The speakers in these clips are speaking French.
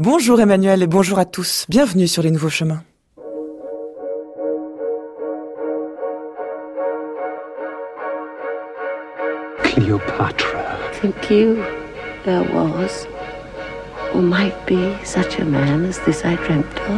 Bonjour Emmanuel et bonjour à tous. Bienvenue sur les nouveaux chemins. Cleopatra. Think you there was, or might be, such a man as this I dreamt of?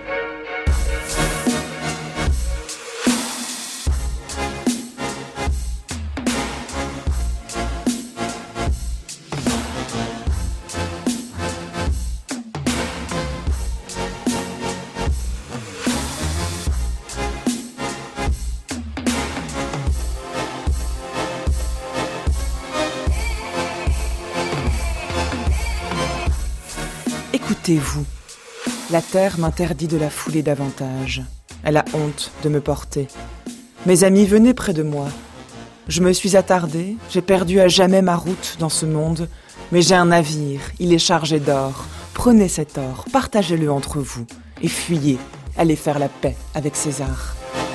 Écoutez-vous, la terre m'interdit de la fouler davantage. Elle a honte de me porter. Mes amis, venez près de moi. Je me suis attardée, j'ai perdu à jamais ma route dans ce monde, mais j'ai un navire, il est chargé d'or. Prenez cet or, partagez-le entre vous, et fuyez, allez faire la paix avec César.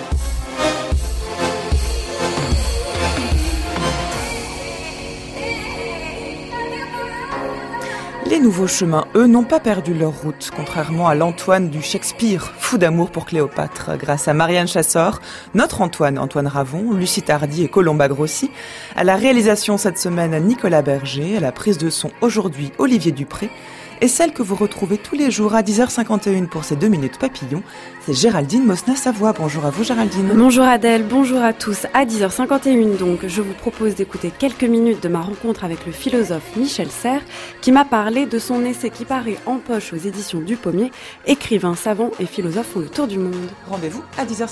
Les nouveaux chemins, eux, n'ont pas perdu leur route, contrairement à l'Antoine du Shakespeare, fou d'amour pour Cléopâtre. Grâce à Marianne Chassor, notre Antoine Ravon, Lucie Tardy et Colomba Grossi, à la réalisation cette semaine Nicolas Berger, à la prise de son aujourd'hui Olivier Dupré, et celle que vous retrouvez tous les jours à 10h51 pour ces 2 minutes papillons, c'est Géraldine Mosna-Savoie. Bonjour à vous Géraldine. Bonjour Adèle, bonjour à tous. À 10h51 donc, je vous propose d'écouter quelques minutes de ma rencontre avec le philosophe Michel Serres, qui m'a parlé de son essai qui paraît en poche aux éditions du Pommier, Écrivains, savants et philosophes font le tour du monde. Rendez-vous à 10h51.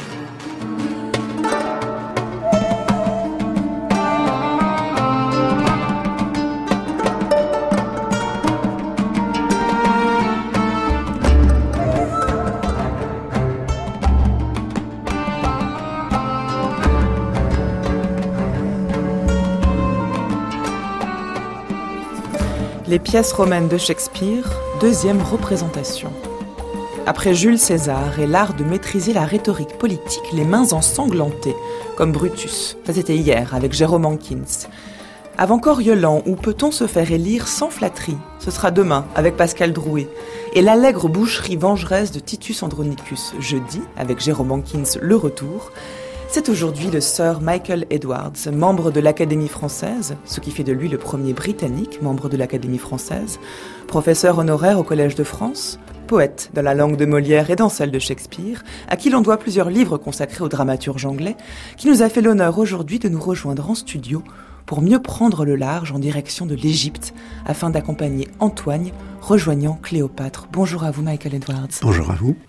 Les pièces romaines de Shakespeare, 2e représentation. Après Jules César et l'art de maîtriser la rhétorique politique les mains ensanglantées, comme Brutus, ça c'était hier avec Jérôme Hankins. Avant Coriolan, où peut-on se faire élire sans flatterie, ce sera demain avec Pascal Drouet. Et l'allègre boucherie vengeresse de Titus Andronicus, jeudi, avec Jérôme Hankins, le retour. C'est aujourd'hui le Sir Michael Edwards, membre de l'Académie française, ce qui fait de lui le premier Britannique membre de l'Académie française, professeur honoraire au Collège de France, poète dans la langue de Molière et dans celle de Shakespeare, à qui l'on doit plusieurs livres consacrés au dramaturge anglais, qui nous a fait l'honneur aujourd'hui de nous rejoindre en studio pour mieux prendre le large en direction de l'Égypte, afin d'accompagner Antoine rejoignant Cléopâtre. Bonjour à vous Michael Edwards. Bonjour à vous.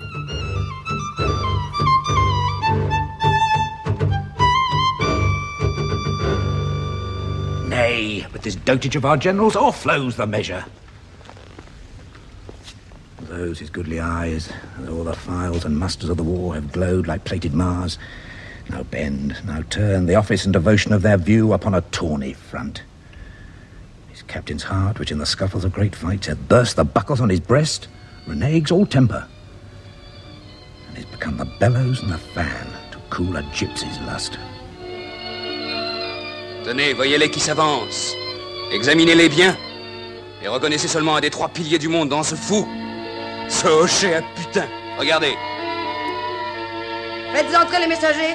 Nay, but this dotage of our generals o'erflows the measure. Those his goodly eyes, and all the files and musters of the war have glowed like plated Mars, now bend, now turn the office and devotion of their view upon a tawny front. His captain's heart, which in the scuffles of great fights hath burst the buckles on his breast, reneges all temper, and is become the bellows and the fan to cool a gypsy's lust. Tenez, voyez-les qui s'avancent. Examinez-les bien. Et reconnaissez seulement un des 3 piliers du monde dans ce fou. Ce hocher à putain. Regardez. Faites entrer les messagers.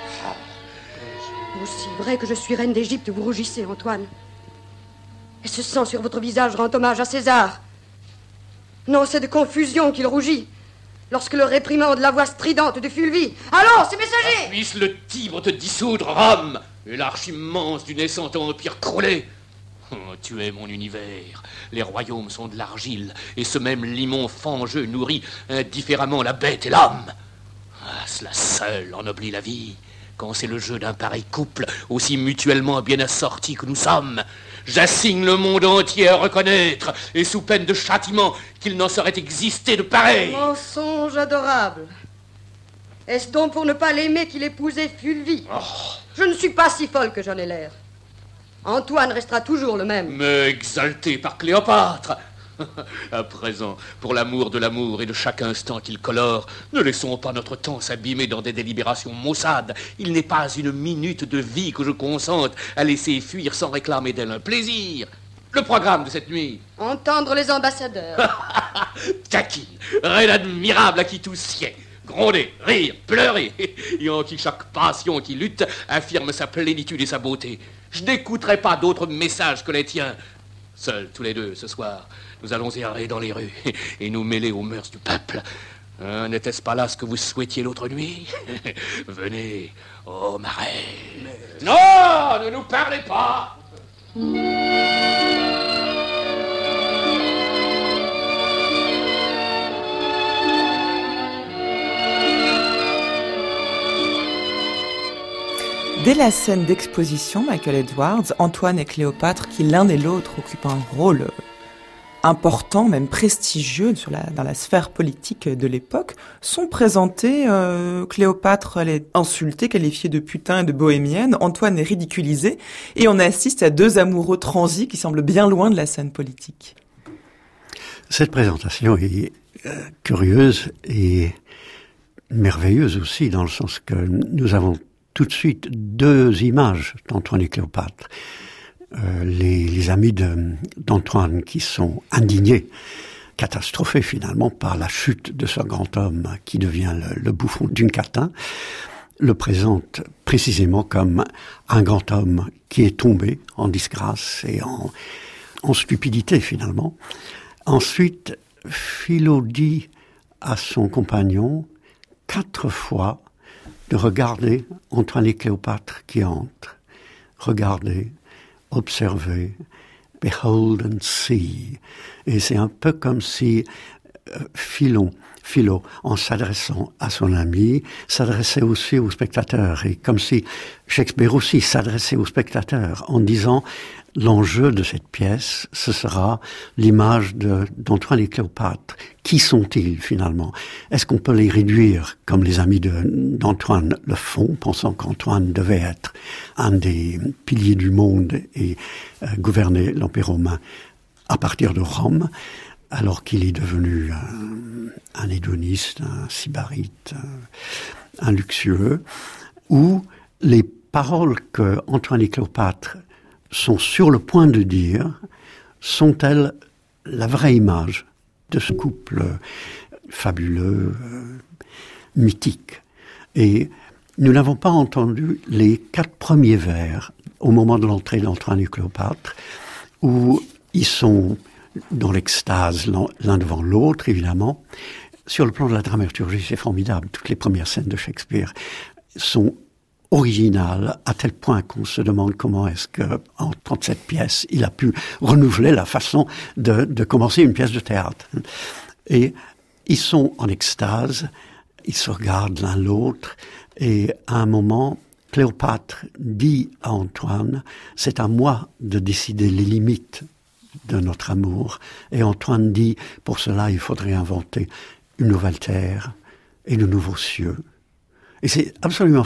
Aussi vrai que je suis reine d'Égypte, vous rougissez, Antoine. Et ce sang sur votre visage rend hommage à César. Non, c'est de confusion qu'il rougit. Lorsque le réprimande la voix stridente de Fulvie. Allons, ces messagers! Puisse le Tibre te dissoudre, Rome, et l'arche immense du naissant empire crouler. Oh, tu es mon univers. Les royaumes sont de l'argile, et ce même limon fangeux nourrit indifféremment la bête et l'homme. Ah, cela seul ennoblit la vie, quand c'est le jeu d'un pareil couple, aussi mutuellement bien assortis que nous sommes. J'assigne le monde entier à reconnaître, et sous peine de châtiment, qu'il n'en saurait exister de pareil. Mensonge adorable. Est-ce donc pour ne pas l'aimer qu'il épousait Fulvie? Je ne suis pas si folle que j'en ai l'air. Antoine restera toujours le même. Mais exalté par Cléopâtre. À présent, pour l'amour de l'amour et de chaque instant qu'il colore, ne laissons pas notre temps s'abîmer dans des délibérations maussades. Il n'est pas une minute de vie que je consente à laisser fuir sans réclamer d'elle un plaisir. Le programme de cette nuit. Entendre les ambassadeurs. Taquine, reine admirable à qui tout sied. Gronder, rire, pleurer, et en qui chaque passion qui lutte affirme sa plénitude et sa beauté. Je n'écouterai pas d'autres messages que les tiens. Seuls, tous les deux, ce soir, nous allons errer dans les rues et nous mêler aux mœurs du peuple. N'était-ce pas là ce que vous souhaitiez l'autre nuit? Venez, ô ma reine. Non, ne nous parlez pas. Dès la scène d'exposition, Michael Edwards, Antoine et Cléopâtre, qui l'un et l'autre occupent un rôle important, même prestigieux dans la sphère politique de l'époque, sont présentés. Cléopâtre, elle est insultée, qualifiée de putain et de bohémienne. Antoine est ridiculisé. Et on assiste à deux amoureux transis qui semblent bien loin de la scène politique. Cette présentation est curieuse et merveilleuse aussi, dans le sens que nous avons tout de suite deux images d'Antoine et Cléopâtre. Les amis d'Antoine qui sont indignés, catastrophés finalement par la chute de ce grand homme qui devient le bouffon d'une catin, le présentent précisément comme un grand homme qui est tombé en disgrâce et en stupidité finalement. Ensuite, Philo dit à son compagnon 4 fois de regarder Antoine et Cléopâtre qui entrent. Regardez, observez, behold and see. Et c'est un peu comme si Philo, en s'adressant à son ami, s'adressait aussi aux spectateurs. Et comme si Shakespeare aussi s'adressait aux spectateurs en disant l'enjeu de cette pièce, ce sera l'image d'Antoine et Cléopâtre. Qui sont-ils finalement? Est-ce qu'on peut les réduire comme les amis d'Antoine le font, pensant qu'Antoine devait être un des piliers du monde et gouverner l'Empire romain à partir de Rome, alors qu'il est devenu un hédoniste, un sybarite, un luxueux, où les paroles que Antoine et Cléopâtre sont sur le point de dire, sont-elles la vraie image de ce couple fabuleux, mythique? Et nous n'avons pas entendu les 4 premiers vers au moment de l'entrée d'Antoine et Cléopâtre, où ils sont dans l'extase l'un devant l'autre, évidemment. Sur le plan de la dramaturgie, c'est formidable. Toutes les premières scènes de Shakespeare sont original à tel point qu'on se demande comment est-ce que, en 37 pièces, il a pu renouveler la façon de commencer une pièce de théâtre. Et ils sont en extase, ils se regardent l'un l'autre, et à un moment, Cléopâtre dit à Antoine, c'est à moi de décider les limites de notre amour. Et Antoine dit, pour cela, il faudrait inventer une nouvelle terre et de nouveaux cieux. Et c'est absolument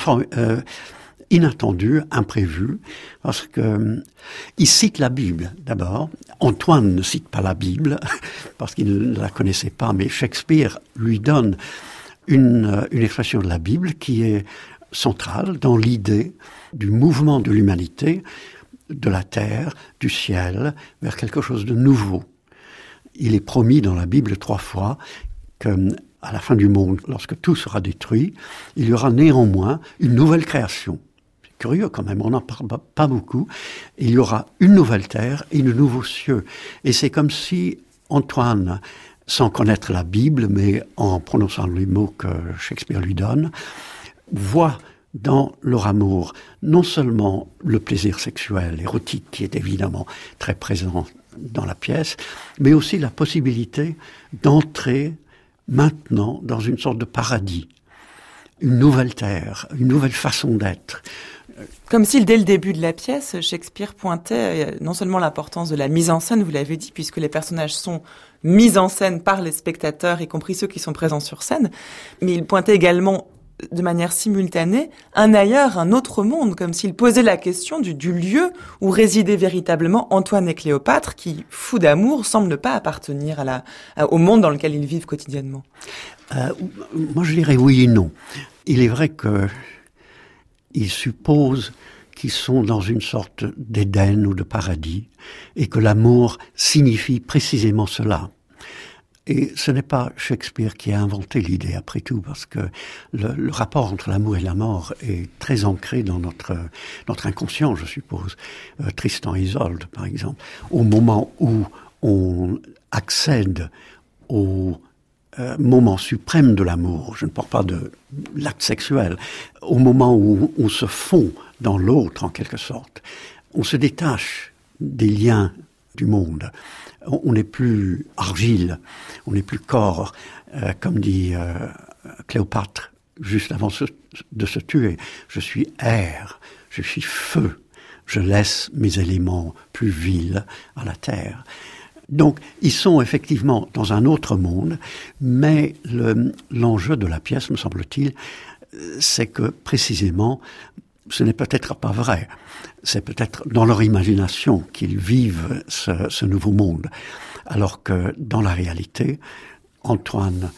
inattendu, imprévu, parce que il cite la Bible d'abord. Antoine ne cite pas la Bible parce qu'il ne la connaissait pas, mais Shakespeare lui donne une expression de la Bible qui est centrale dans l'idée du mouvement de l'humanité, de la terre, du ciel, vers quelque chose de nouveau. Il est promis dans la Bible 3 fois que à la fin du monde, lorsque tout sera détruit, il y aura néanmoins une nouvelle création. C'est curieux quand même, on n'en parle pas beaucoup. Il y aura une nouvelle terre et de nouveaux cieux. Et c'est comme si Antoine, sans connaître la Bible, mais en prononçant les mots que Shakespeare lui donne, voit dans leur amour non seulement le plaisir sexuel, érotique, qui est évidemment très présent dans la pièce, mais aussi la possibilité d'entrer maintenant dans une sorte de paradis, une nouvelle terre, une nouvelle façon d'être. Comme si dès le début de la pièce, Shakespeare pointait non seulement l'importance de la mise en scène, vous l'avez dit, puisque les personnages sont mis en scène par les spectateurs, y compris ceux qui sont présents sur scène, mais il pointait également de manière simultanée un ailleurs, un autre monde, comme s'il posait la question du lieu où résidaient véritablement Antoine et Cléopâtre, qui, fous d'amour, semblent ne pas appartenir au monde dans lequel ils vivent quotidiennement. Moi, je dirais oui et non. Il est vrai que il suppose qui sont dans une sorte d'Éden ou de paradis, et que l'amour signifie précisément cela. Et ce n'est pas Shakespeare qui a inventé l'idée, après tout, parce que le rapport entre l'amour et la mort est très ancré dans notre inconscient, je suppose. Tristan et Isolde, par exemple. Au moment où on accède au moment suprême de l'amour, je ne parle pas de l'acte sexuel, au moment où on se fond dans l'autre, en quelque sorte, on se détache des liens du monde. On n'est plus argile, on n'est plus corps, comme dit Cléopâtre juste avant de se tuer. Je suis air, je suis feu, je laisse mes éléments plus vils à la terre. Donc, ils sont effectivement dans un autre monde, mais l'enjeu de la pièce, me semble-t-il, c'est que précisément, ce n'est peut-être pas vrai. C'est peut-être dans leur imagination qu'ils vivent ce nouveau monde. Alors que dans la réalité, Antoine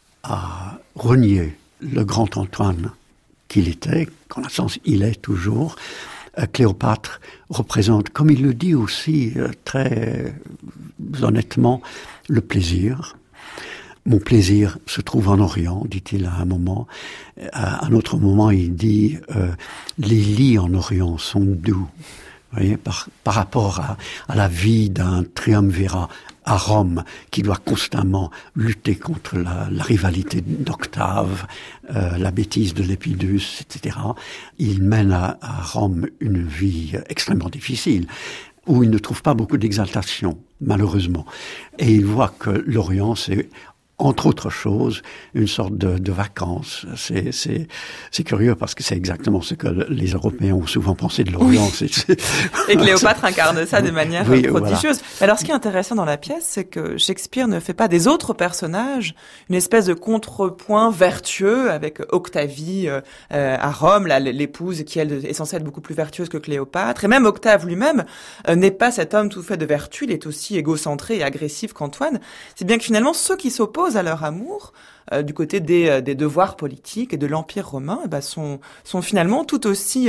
a renié le grand Antoine qu'il était, qu'en un sens il est toujours. Cléopâtre représente, comme il le dit aussi très honnêtement, le plaisir. Mon plaisir se trouve en Orient, dit-il à un moment. À un autre moment, il dit les lits en Orient sont doux. Vous voyez, par rapport à la vie d'un triumvirat à Rome qui doit constamment lutter contre la rivalité d'Octave, la bêtise de Lepidus, etc. Il mène à Rome une vie extrêmement difficile, où il ne trouve pas beaucoup d'exaltation, malheureusement. Et il voit que l'Orient, c'est entre autres choses, une sorte de vacances. C'est curieux parce que c'est exactement ce que les Européens ont souvent pensé de l'Orient. Oui. Et Cléopâtre incarne ça de manière prodigieuse. Voilà. Alors ce qui est intéressant dans la pièce, c'est que Shakespeare ne fait pas des autres personnages une espèce de contrepoint vertueux avec Octavie à Rome, l'épouse qui elle est censée être beaucoup plus vertueuse que Cléopâtre. Et même Octave lui-même n'est pas cet homme tout fait de vertu, il est aussi égocentré et agressif qu'Antoine. C'est bien que finalement ceux qui s'opposent à leur amour, du côté des devoirs politiques et de l'Empire romain, sont finalement tout aussi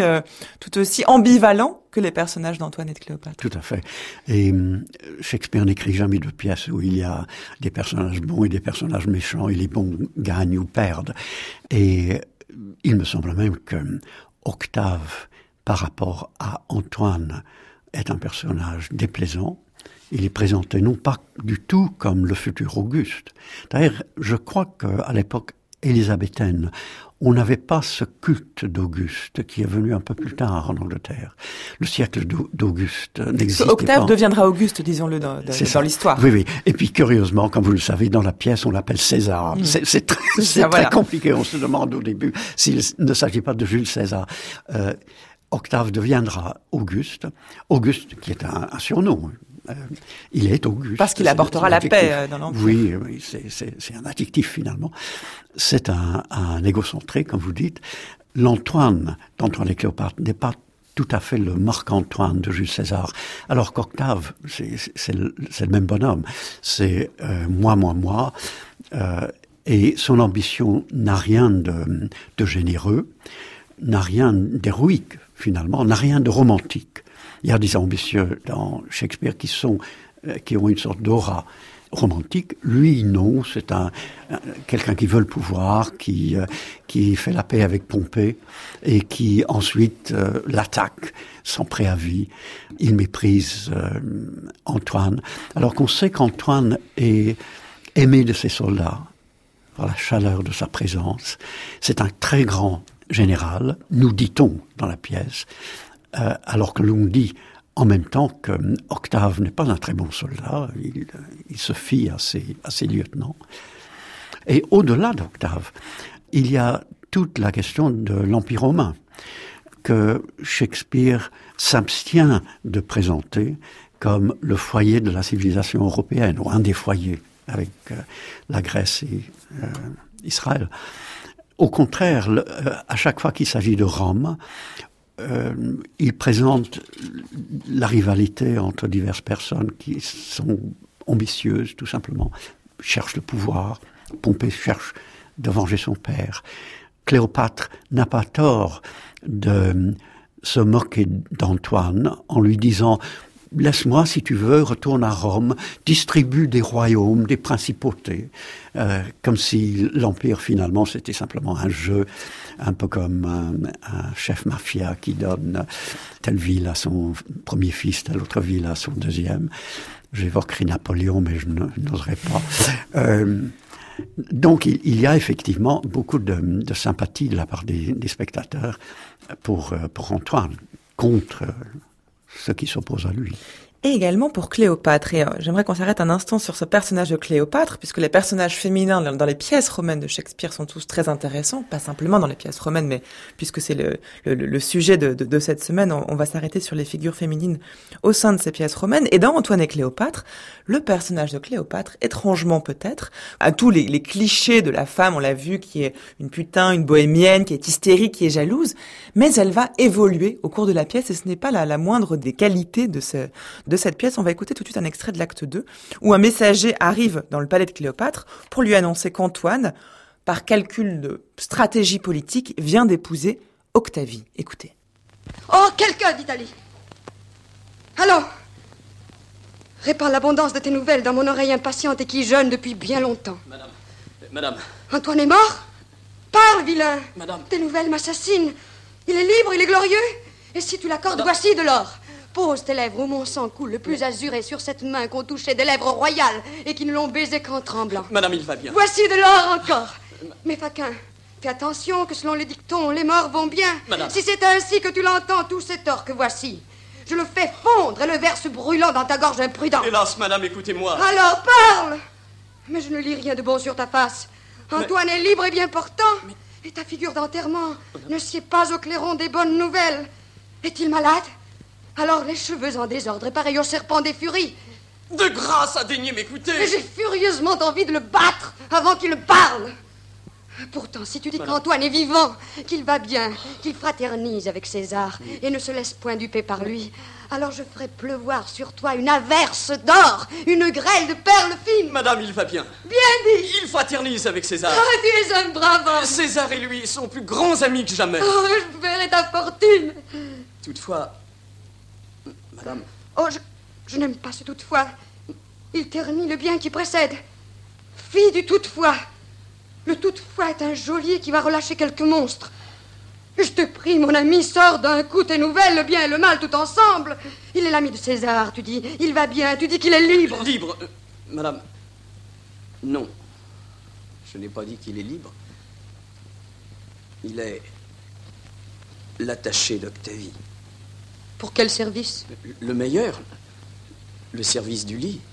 ambivalents que les personnages d'Antoine et de Cléopâtre. Tout à fait. Et Shakespeare n'écrit jamais de pièces où il y a des personnages bons et des personnages méchants, et les bons gagnent ou perdent. Et il me semble même que Octave, par rapport à Antoine, est un personnage déplaisant. Il est présenté non pas du tout comme le futur Auguste. D'ailleurs, je crois qu'à l'époque élisabéthaine, on n'avait pas ce culte d'Auguste qui est venu un peu plus tard en Angleterre. Le siècle d'Auguste n'existait pas. Octave deviendra Auguste, disons-le, dans l'histoire. Oui, oui. Et puis, curieusement, comme vous le savez, dans la pièce, on l'appelle César. C'est très compliqué. On se demande au début s'il ne s'agit pas de Jules César. Octave deviendra Auguste. Auguste, qui est un surnom. Il est Auguste. Parce qu'il apportera la paix dans l'Empire. Oui, c'est un adjectif finalement. C'est un égocentré, comme vous dites. L'Antoine d'Antoine et Cléopâtre n'est pas tout à fait le Marc-Antoine de Jules César. Alors qu'Octave, c'est le même bonhomme. C'est moi. Et son ambition n'a rien de généreux, n'a rien d'héroïque finalement, n'a rien de romantique. Il y a des ambitieux dans Shakespeare qui ont une sorte d'aura romantique. Lui, non, c'est quelqu'un qui veut le pouvoir, qui fait la paix avec Pompée et qui ensuite l'attaque sans préavis. Il méprise Antoine, alors qu'on sait qu'Antoine est aimé de ses soldats par la chaleur de sa présence. C'est un très grand général, nous dit-on dans la pièce. Alors que l'on dit en même temps que Octave n'est pas un très bon soldat, il se fie à ses lieutenants. Et au-delà d'Octave, il y a toute la question de l'Empire romain, que Shakespeare s'abstient de présenter comme le foyer de la civilisation européenne, ou un des foyers, avec la Grèce et Israël. Au contraire, à chaque fois qu'il s'agit de Rome, il présente la rivalité entre diverses personnes qui sont ambitieuses, tout simplement, cherchent le pouvoir. Pompée cherche de venger son père. Cléopâtre n'a pas tort de se moquer d'Antoine en lui disant « Laisse-moi, si tu veux, retourne à Rome, distribue des royaumes, des principautés. » Comme si l'Empire, finalement, c'était simplement un jeu, un peu comme un chef mafia qui donne telle ville à son premier fils, telle autre ville à son deuxième. J'évoquerai Napoléon, mais je n'oserais pas. Donc, il y a effectivement beaucoup de sympathie de la part des spectateurs pour Antoine, contre ceux qui s'opposent à lui. Et également pour Cléopâtre. Et j'aimerais qu'on s'arrête un instant sur ce personnage de Cléopâtre, puisque les personnages féminins dans les pièces romaines de Shakespeare sont tous très intéressants, pas simplement dans les pièces romaines, mais puisque c'est le sujet de cette semaine, on va s'arrêter sur les figures féminines au sein de ces pièces romaines. Et dans Antoine et Cléopâtre, le personnage de Cléopâtre, étrangement peut-être, à tous les clichés de la femme, on l'a vu, qui est une putain, une bohémienne, qui est hystérique, qui est jalouse, mais elle va évoluer au cours de la pièce, et ce n'est pas la moindre des qualités de cette pièce. On va écouter tout de suite un extrait de l'acte 2, où un messager arrive dans le palais de Cléopâtre pour lui annoncer qu'Antoine, par calcul de stratégie politique, vient d'épouser Octavie. Écoutez. Oh, quelqu'un d'Italie. Allons. Répand l'abondance de tes nouvelles dans mon oreille impatiente et qui jeûne depuis bien longtemps. Madame. Antoine est mort? Parle, vilain. Madame. Tes nouvelles m'assassinent. Il est libre, il est glorieux. Et si tu l'accordes, voici de l'or. Pose tes lèvres où mon sang coule le plus azuré sur cette main qu'on touchait des lèvres royales et qui ne l'ont baisé qu'en tremblant. Madame, il va bien. Voici de l'or encore. Mais Faquin, fais attention que selon les dictons, les morts vont bien. Madame. Si c'est ainsi que tu l'entends, tout cet or que voici, je le fais fondre et le verse brûlant dans ta gorge imprudente. Hélas, madame, écoutez-moi. Alors parle. Mais je ne lis rien de bon sur ta face. Antoine est libre et bien portant. Et ta figure d'enterrement ne sied pas au clairon des bonnes nouvelles. Est-il malade? Alors les cheveux en désordre et pareil au serpent des furies. De grâce à daigner m'écouter. Et j'ai furieusement envie de le battre avant qu'il ne parle. Pourtant, si tu dis qu'Antoine est vivant, qu'il va bien, qu'il fraternise avec César et ne se laisse point duper par lui, alors je ferai pleuvoir sur toi une averse d'or, une grêle de perles fines. Madame, il va bien. Bien dit. Il fraternise avec César. Ah, tu es un brave homme. César et lui sont plus grands amis que jamais. Oh, je verrai ta fortune. Toutefois, madame... Oh, je n'aime pas ce toutefois. Il ternit le bien qui précède. Fille du toutefois. Le toutefois est un geôlier qui va relâcher quelques monstres. Je te prie, mon ami, sors d'un coup tes nouvelles, le bien et le mal tout ensemble. Il est l'ami de César, tu dis. Il va bien, tu dis qu'il est libre. Libre madame, non. Je n'ai pas dit qu'il est libre. Il est l'attaché d'Octavie. Pour quel service? Le meilleur. Le service du lit.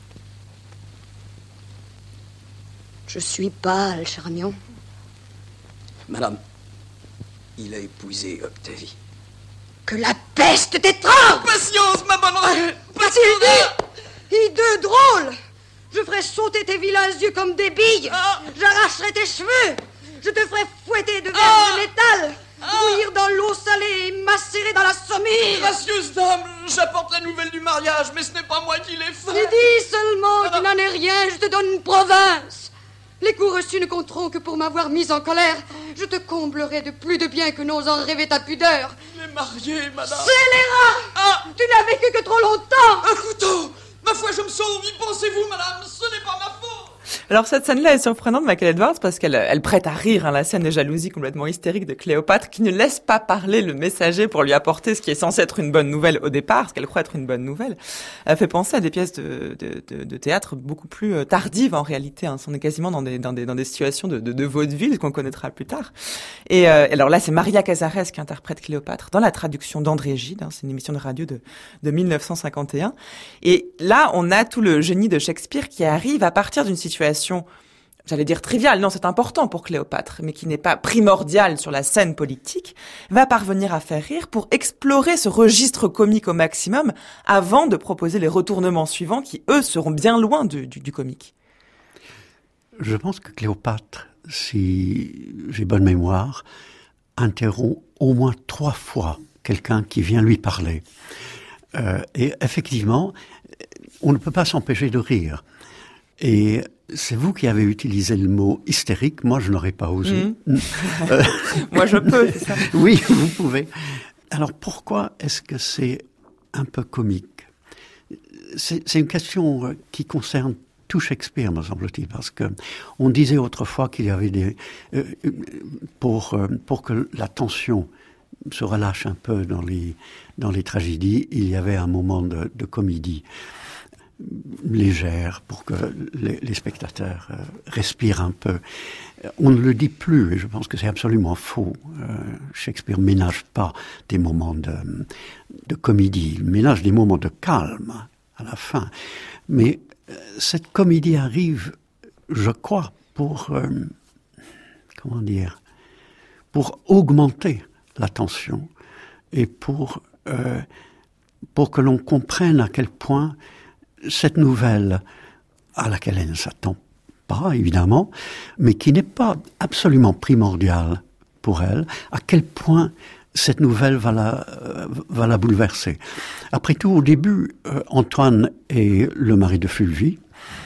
Je suis pâle, Charmian. Madame, il a épousé Octavie. Que la peste t'étrangle! Patience, ma bonne reine! Qu'a-t-il dit? Hideux drôle! Je ferai sauter tes vilains yeux comme des billes! J'arracherai tes cheveux! Je te ferai fouetter de verres de métal! Bouillir dans l'eau salée et macérer dans la saumure! Gracieuse dame, j'apporte la nouvelle du mariage, mais ce n'est pas moi qui l'ai fait! Tu dis seulement qu'il n'en est rien, je te donne une province! Les coups reçus ne compteront que pour m'avoir mise en colère. Je te comblerai de plus de bien que n'ose en rêver ta pudeur. Les mariés, madame. Scélérat! Tu n'as vécu que trop longtemps. Un couteau! Ma foi, je me sauve, y pensez-vous, madame? Ce n'est pas ma faute! Alors cette scène-là est surprenante, Michael Edwards, parce qu'elle prête à rire, la scène de jalousie complètement hystérique de Cléopâtre, qui ne laisse pas parler le messager pour lui apporter ce qui est censé être une bonne nouvelle au départ, ce qu'elle croit être une bonne nouvelle. Elle fait penser à des pièces de théâtre beaucoup plus tardives en réalité. On est quasiment dans des situations de vaudeville qu'on connaîtra plus tard. Et alors là, c'est Maria Casares qui interprète Cléopâtre dans la traduction d'André Gide. C'est une émission de radio de 1951. Et là, on a tout le génie de Shakespeare qui arrive à partir d'une situation, j'allais dire triviale, non, c'est important pour Cléopâtre, mais qui n'est pas primordiale sur la scène politique, va parvenir à faire rire pour explorer ce registre comique au maximum avant de proposer les retournements suivants qui, eux, seront bien loin du comique. Je pense que Cléopâtre, si j'ai bonne mémoire, interrompt au moins 3 fois quelqu'un qui vient lui parler. Et effectivement, on ne peut pas s'empêcher de rire. Et c'est vous qui avez utilisé le mot hystérique, moi je n'aurais pas osé. Moi je peux, c'est ça. Oui, vous pouvez. Alors pourquoi est-ce que c'est un peu comique? C'est une question qui concerne tout Shakespeare, me semble-t-il, parce que on disait autrefois qu'il y avait pour que la tension se relâche un peu dans les tragédies, il y avait un moment de comédie légère pour que les spectateurs respirent un peu. On ne le dit plus, et je pense que c'est absolument faux. Shakespeare ménage pas des moments de comédie, il ménage des moments de calme à la fin. Mais cette comédie arrive, je crois, pour augmenter la tension et pour que l'on comprenne à quel point cette nouvelle, à laquelle elle ne s'attend pas, évidemment, mais qui n'est pas absolument primordiale pour elle, à quel point cette nouvelle va la bouleverser. Après tout, au début, Antoine est le mari de Fulvie,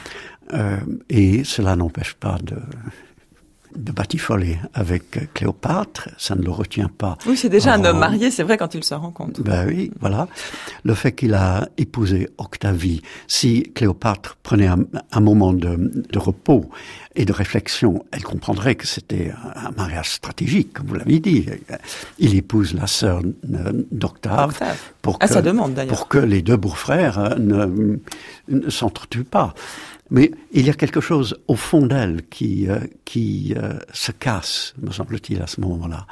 et cela n'empêche pas de batifoler avec Cléopâtre, ça ne le retient pas. Oui, c'est déjà un homme marié, c'est vrai, quand il se rend compte. Ben oui, voilà. Le fait qu'il a épousé Octavie, si Cléopâtre prenait un moment de repos et de réflexion, elle comprendrait que c'était un mariage stratégique, comme vous l'avez dit. Il épouse la sœur d'Octave à sa demande, d'ailleurs, pour que les deux beaux-frères ne s'entretuent pas. Mais il y a quelque chose au fond d'elle qui se casse, me semble-t-il, à ce moment-là.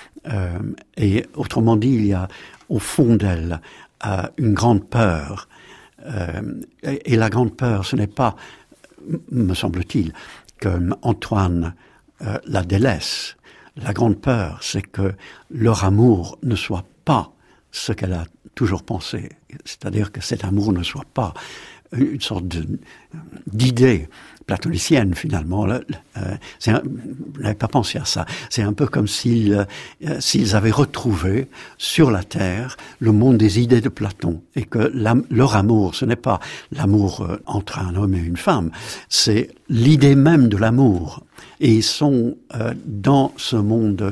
Et autrement dit, il y a au fond d'elle une grande peur. Et la grande peur, ce n'est pas, me semble-t-il, que Antoine la délaisse. La grande peur, c'est que leur amour ne soit pas ce qu'elle a toujours pensé. C'est-à-dire que cet amour ne soit pas une sorte d'idée platonicienne, finalement. Je n'avais pas pensé à ça. C'est un peu comme s'ils avaient retrouvé sur la Terre le monde des idées de Platon, et que leur amour, ce n'est pas l'amour entre un homme et une femme, c'est l'idée même de l'amour. Et ils sont dans ce monde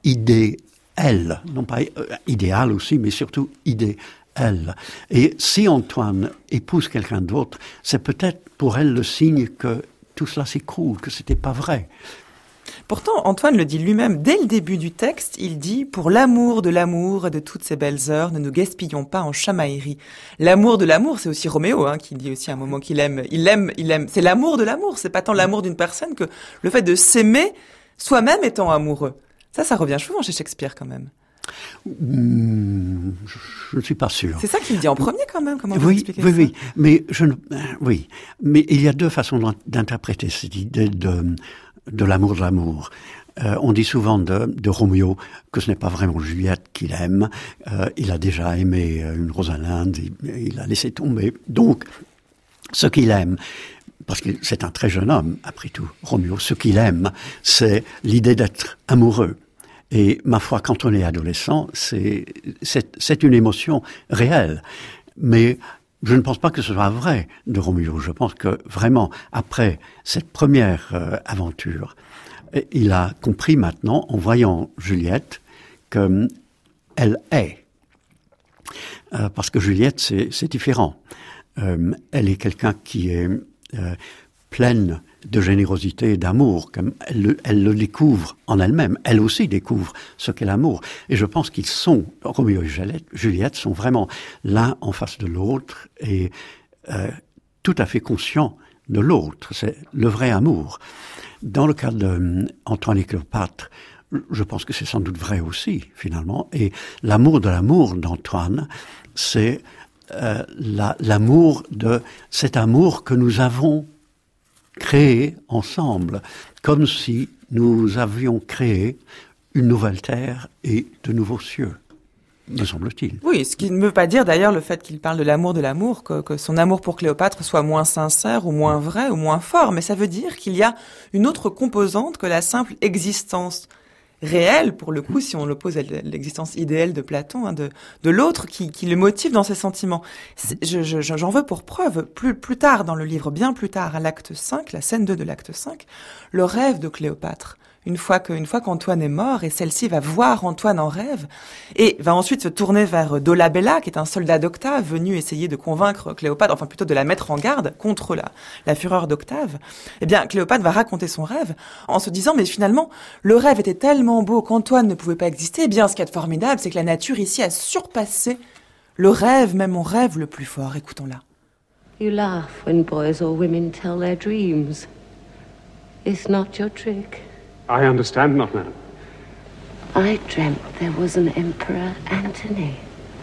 idéal, non pas idéal aussi, mais surtout idéal. Et si Antoine épouse quelqu'un d'autre, c'est peut-être pour elle le signe que tout cela s'écroule, que c'était pas vrai. Pourtant, Antoine le dit lui-même dès le début du texte, il dit « Pour l'amour de l'amour et de toutes ces belles heures, ne nous gaspillons pas en chamaillerie. » L'amour de l'amour, c'est aussi Roméo, qui dit aussi à un moment qu'il aime. Il aime. C'est l'amour de l'amour, c'est pas tant l'amour d'une personne que le fait de s'aimer soi-même étant amoureux. Ça revient souvent chez Shakespeare quand même. Je ne suis pas sûr. C'est ça qu'il dit en premier quand même. Comment vous expliquez ça? Oui, mais mais il y a deux façons d'interpréter cette idée de l'amour de l'amour. On dit souvent de Roméo que ce n'est pas vraiment Juliette qu'il aime. Il a déjà aimé une Rosalinde, il a laissé tomber. Donc, ce qu'il aime, parce que c'est un très jeune homme, après tout, Roméo, ce qu'il aime, c'est l'idée d'être amoureux. Et ma foi, quand on est adolescent, c'est une émotion réelle. Mais je ne pense pas que ce soit vrai de Roméo. Je pense que vraiment, après cette première aventure, il a compris maintenant, en voyant Juliette, qu'elle est. Parce que Juliette, c'est différent. Elle est quelqu'un qui est pleine de générosité et d'amour, comme elle le découvre en elle-même. Elle aussi découvre ce qu'est l'amour. Et je pense qu'ils sont, Roméo et Juliette, sont vraiment l'un en face de l'autre et tout à fait conscients de l'autre. C'est le vrai amour. Dans le cas d'Antoine et Cléopâtre, je pense que c'est sans doute vrai aussi, finalement. Et l'amour de l'amour d'Antoine, c'est l'amour de cet amour que nous avons créé ensemble, comme si nous avions créé une nouvelle terre et de nouveaux cieux, me semble-t-il. Oui, ce qui ne veut pas dire d'ailleurs le fait qu'il parle de l'amour, que son amour pour Cléopâtre soit moins sincère ou moins vrai ou moins fort, mais ça veut dire qu'il y a une autre composante que la simple existence réelle, pour le coup, si on l'oppose à l'existence idéale de Platon, de l'autre qui le motive dans ses sentiments. J'en veux pour preuve, plus tard dans le livre, bien plus tard, à l'acte 5, la scène 2 de l'acte 5, le rêve de Cléopâtre une fois qu'Antoine est mort, et celle-ci va voir Antoine en rêve, et va ensuite se tourner vers Dolabella, qui est un soldat d'Octave, venu essayer de convaincre Cléopâtre, enfin plutôt de la mettre en garde contre la fureur d'Octave. Eh bien, Cléopâtre va raconter son rêve en se disant, mais finalement, le rêve était tellement beau qu'Antoine ne pouvait pas exister. Eh bien, ce qu'il y a de formidable, c'est que la nature ici a surpassé le rêve, même mon rêve le plus fort. Écoutons-la. You laugh when boys or women tell their dreams. It's not your trick. I understand not, madam. I dreamt there was an Emperor Antony.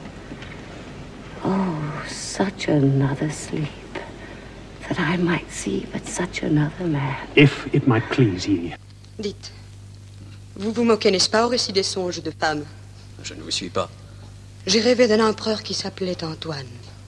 Oh, such another sleep, that I might see but such another man. If it might please ye. Dites, vous vous moquez, n'est-ce pas, au récit des songes de Pam? Je ne vous suis pas. J'ai rêvé d'un empereur qui s'appelait Antoine.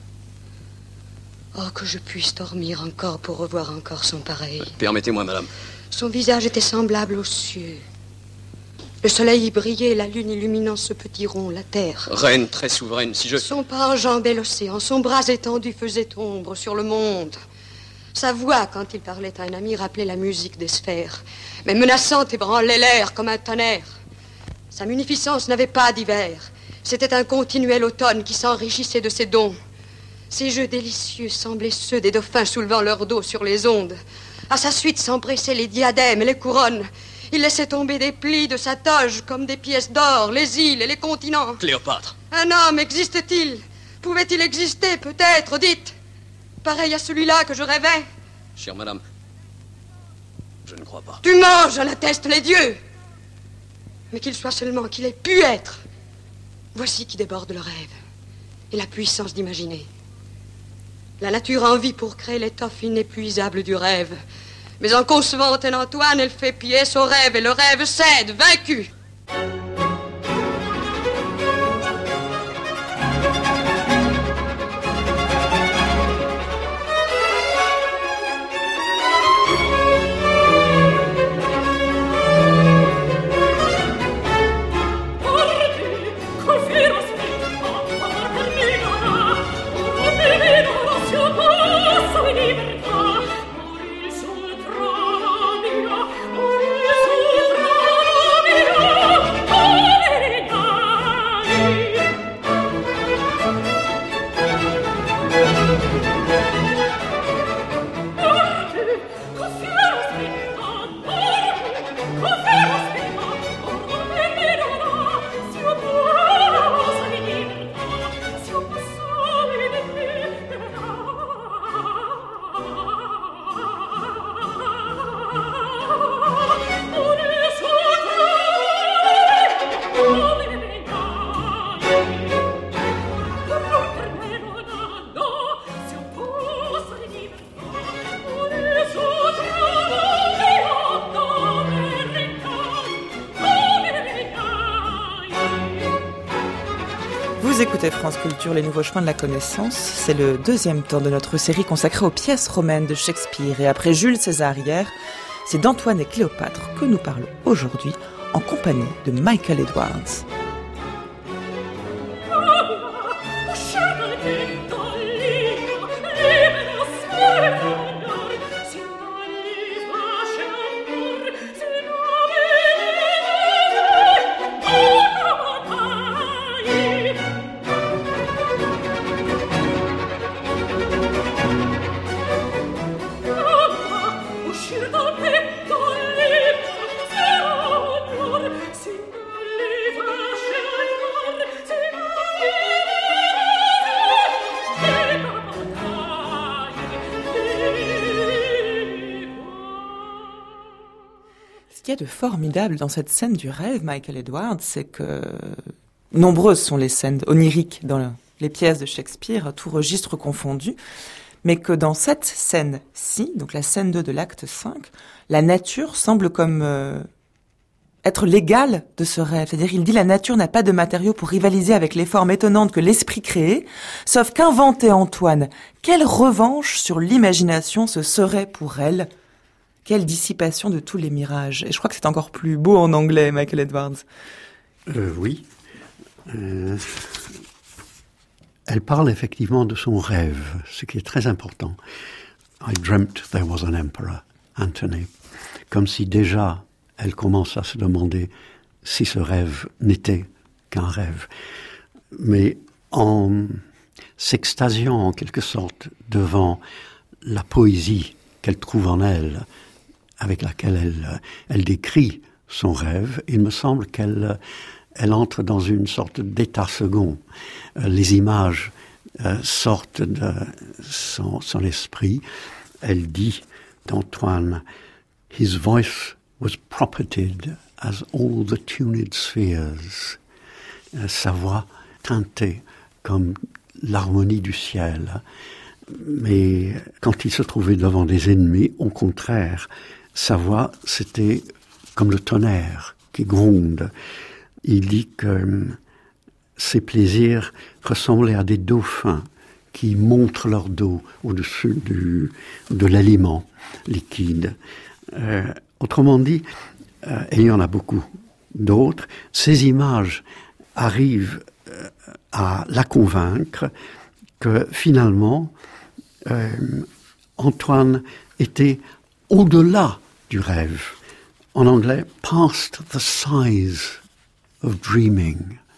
Oh, que je puisse dormir encore pour revoir encore son pareil. Permettez-moi, madame. Son visage était semblable aux cieux. Le soleil y brillait, la lune illuminant ce petit rond, la terre. Reine très souveraine, si je... Son pas enjambait l'océan, son bras étendu faisait ombre sur le monde. Sa voix, quand il parlait à un ami, rappelait la musique des sphères, mais menaçante ébranlait l'air comme un tonnerre. Sa munificence n'avait pas d'hiver. C'était un continuel automne qui s'enrichissait de ses dons. Ses jeux délicieux semblaient ceux des dauphins soulevant leur dos sur les ondes. À sa suite s'empressaient les diadèmes et les couronnes. Il laissait tomber des plis de sa toge comme des pièces d'or, les îles et les continents. Cléopâtre. Un homme existe-t-il? Pouvait-il exister, peut-être, dites? Pareil à celui-là que je rêvais? Chère madame, je ne crois pas. Tu mens, j'en atteste les dieux. Mais qu'il soit seulement, qu'il ait pu être. Voici qui déborde le rêve et la puissance d'imaginer. La nature en vit pour créer l'étoffe inépuisable du rêve. Mais en concevant un Antoine, elle fait pièce au rêve et le rêve cède, vaincu. Vous écoutez France Culture, les nouveaux chemins de la connaissance. C'est le deuxième temps de notre série consacrée aux pièces romaines de Shakespeare. Et après Jules César hier, c'est d'Antoine et Cléopâtre que nous parlons aujourd'hui en compagnie de Michael Edwards. Ce qu'il y a de formidable dans cette scène du rêve, Michael Edwards, c'est que nombreuses sont les scènes oniriques dans les pièces de Shakespeare, tout registre confondu, mais que dans cette scène-ci, donc la scène 2 de l'acte 5, la nature semble comme être l'égale de ce rêve. C'est-à-dire, il dit la nature n'a pas de matériaux pour rivaliser avec les formes étonnantes que l'esprit créait, sauf qu'inventer Antoine. Quelle revanche sur l'imagination ce serait pour elle? Quelle dissipation de tous les mirages. Et je crois que c'est encore plus beau en anglais, Michael Edwards. Oui. Elle parle effectivement de son rêve, ce qui est très important. I dreamt there was an emperor, Antony. Comme si déjà, elle commence à se demander si ce rêve n'était qu'un rêve. Mais en s'extasiant en quelque sorte devant la poésie qu'elle trouve en elle, avec laquelle elle décrit son rêve, il me semble qu'elle entre dans une sorte d'état second. Les images sortent de son esprit. Elle dit d'Antoine, « His voice was propertied as all the tuned spheres. » Sa voix teintée comme l'harmonie du ciel. Mais quand il se trouvait devant des ennemis, au contraire, sa voix, c'était comme le tonnerre qui gronde. Il dit que ses plaisirs ressemblaient à des dauphins qui montrent leur dos au-dessus de l'aliment liquide. Autrement dit, et il y en a beaucoup d'autres, ces images arrivent à la convaincre que finalement, Antoine était au-delà du rêve. En anglais, past the size of dreaming.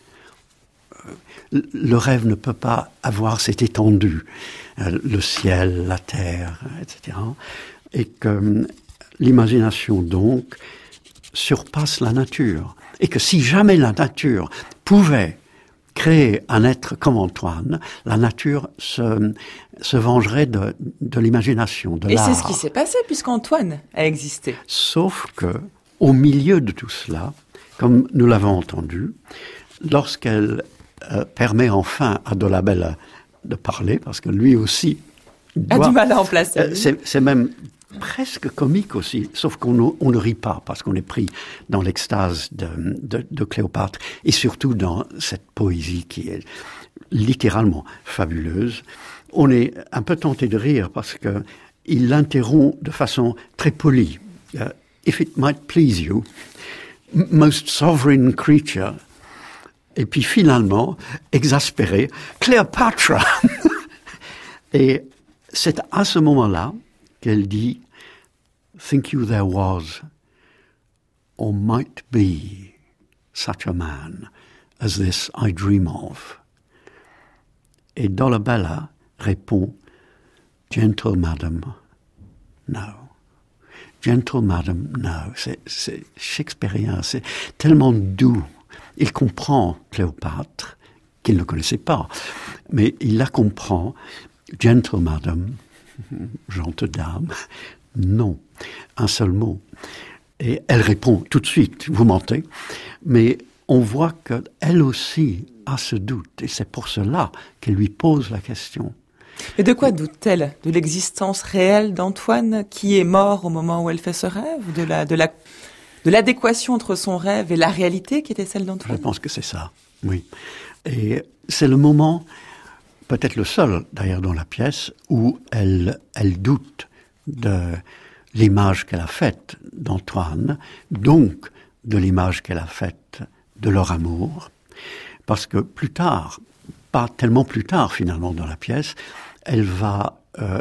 Le rêve ne peut pas avoir cette étendue, le ciel, la terre, etc. Et que l'imagination, donc, surpasse la nature. Et que si jamais la nature pouvait créer un être comme Antoine, la nature se vengerait de l'imagination, de l'art. Et c'est ce qui s'est passé, puisqu'Antoine a existé. Sauf que, au milieu de tout cela, comme nous l'avons entendu, lorsqu'elle permet enfin à Dolabella de parler, parce que lui aussi a du mal à en placer. C'est même presque comique aussi, sauf qu'on ne rit pas, parce qu'on est pris dans l'extase de Cléopâtre, et surtout dans cette poésie qui est littéralement fabuleuse. On est un peu tenté de rire, parce que il l'interrompt de façon très polie. If it might please you, most sovereign creature. Et puis finalement, exaspéré, Cléopâtre. Et c'est à ce moment-là qu'elle dit, think you there was, or might be, such a man as this I dream of. Et Dolabella répond, gentle madam, no. Gentle madam, no. C'est shakespearien, c'est tellement doux. Il comprend Cléopâtre, qu'il ne connaissait pas, mais il la comprend. Gentle madam, gentille dame, non, un seul mot. Et elle répond tout de suite, vous mentez, mais on voit qu'elle aussi a ce doute, et c'est pour cela qu'elle lui pose la question. Et de quoi doute-t-elle? De l'existence réelle d'Antoine qui est mort au moment où elle fait ce rêve? De l'adéquation entre son rêve et la réalité qui était celle d'Antoine? Je pense que c'est ça, oui. Et c'est le moment, peut-être le seul d'ailleurs dans la pièce, où elle doute de l'image qu'elle a faite d'Antoine, donc de l'image qu'elle a faite de leur amour, parce que plus tard, pas tellement plus tard finalement dans la pièce, elle va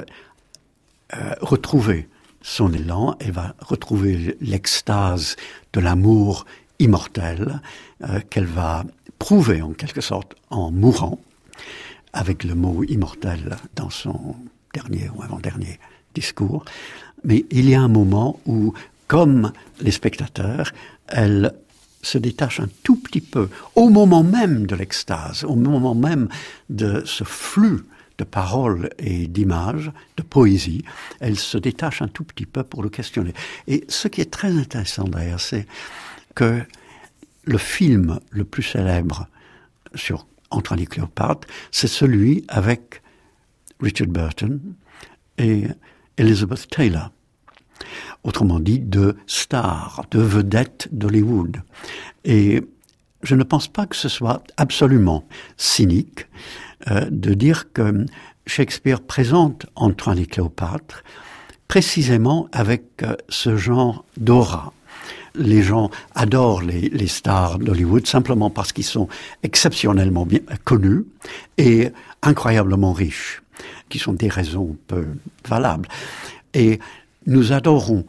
retrouver son élan, elle va retrouver l'extase de l'amour immortel qu'elle va prouver en quelque sorte en mourant, avec le mot immortel dans son dernier ou avant-dernier discours. Mais il y a un moment où, comme les spectateurs, elle se détache un tout petit peu, au moment même de l'extase, au moment même de ce flux de paroles et d'images, de poésie, elle se détache un tout petit peu pour le questionner. Et ce qui est très intéressant d'ailleurs, c'est que le film le plus célèbre sur Antoine et Cléopâtre, c'est celui avec Richard Burton et Elizabeth Taylor. Autrement dit, de stars, de vedettes d'Hollywood. Et je ne pense pas que ce soit absolument cynique de dire que Shakespeare présente Antoine et Cléopâtre précisément avec ce genre d'aura. Les gens adorent les stars d'Hollywood simplement parce qu'ils sont exceptionnellement bien connus et incroyablement riches, qui sont des raisons peu valables. Et nous adorons